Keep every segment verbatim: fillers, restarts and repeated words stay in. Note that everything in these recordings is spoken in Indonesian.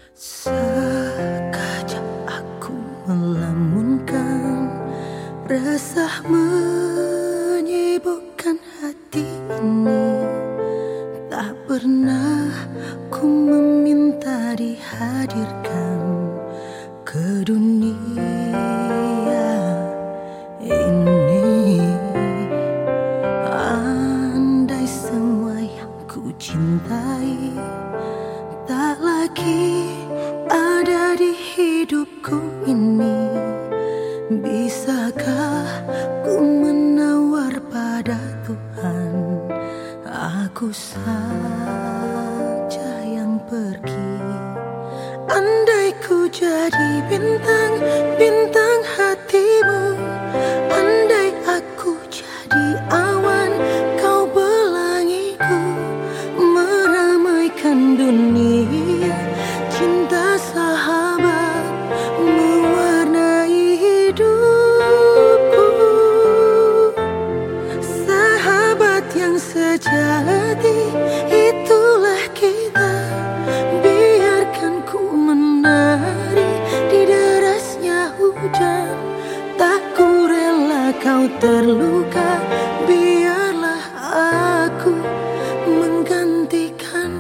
Sekejap aku melamunkan, resah menyibukkan hati ini. Tak pernah ku meminta dihadirkan ke dunia ini. Andai semua yang ku cintai tak lagi ada di hidupku ini, bisakah ku menawar pada Tuhan aku saja yang pergi? Andai ku jadi bintang, bintang hatimu, andai aku jadi awan, kau pelangiku, meramaikan dunia. Cinta sahabat mewarnai hidupku, sahabat yang sejati, itulah kita. Biarkan ku menari di derasnya hujan, tak ku rela kau terluka. Biarlah aku menggantikan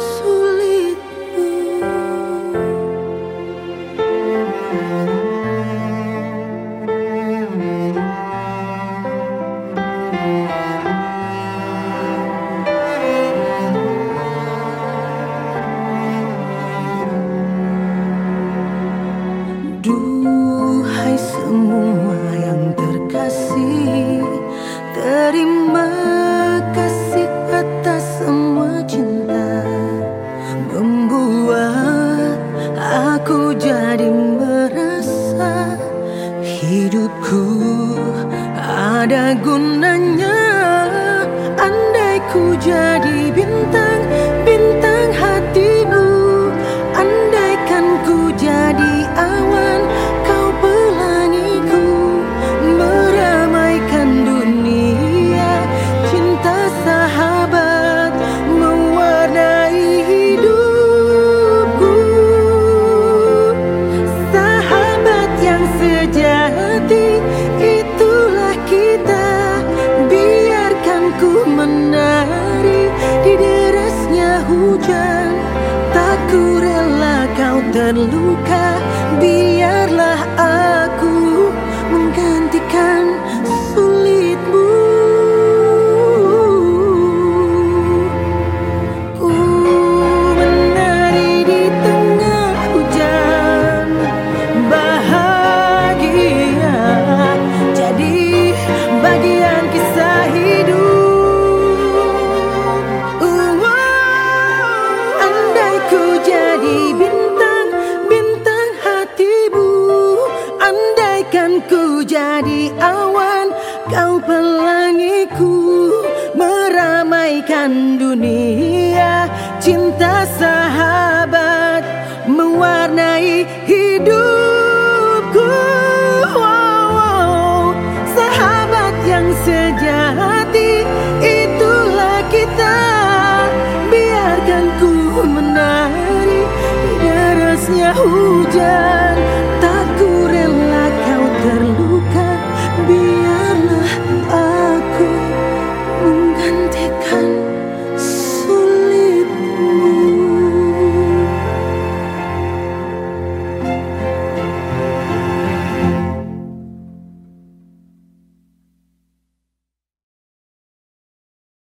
duhai semua yang terkasih, terima kasih atas semua cinta, membuat aku jadi merasa hidupku ada gunanya. Andai ku jadi bintang, bintang hatimu, andaikan ku jadi awan, kau pelangiku, meramaikan dunia. Cinta sahabat mewarnai hidupku, sahabat yang sejati, itulah kita. Biarkan ku menari di derasnya hujan, tak ku rela kau terluka. Biarlah aku menggantikan sulitmu. Ku menari di tengah hujan, bahagia jadi bagian kisah hidup. Andai ku jadi bintang, bintang hatimu, andaikan ku jadi awan, kau pelangiku, meramaikan dunia. Cinta sahabat mewarnai hidupku, sahabat yang sejati, itulah kita. Biarkan ku menari di derasnya hujan.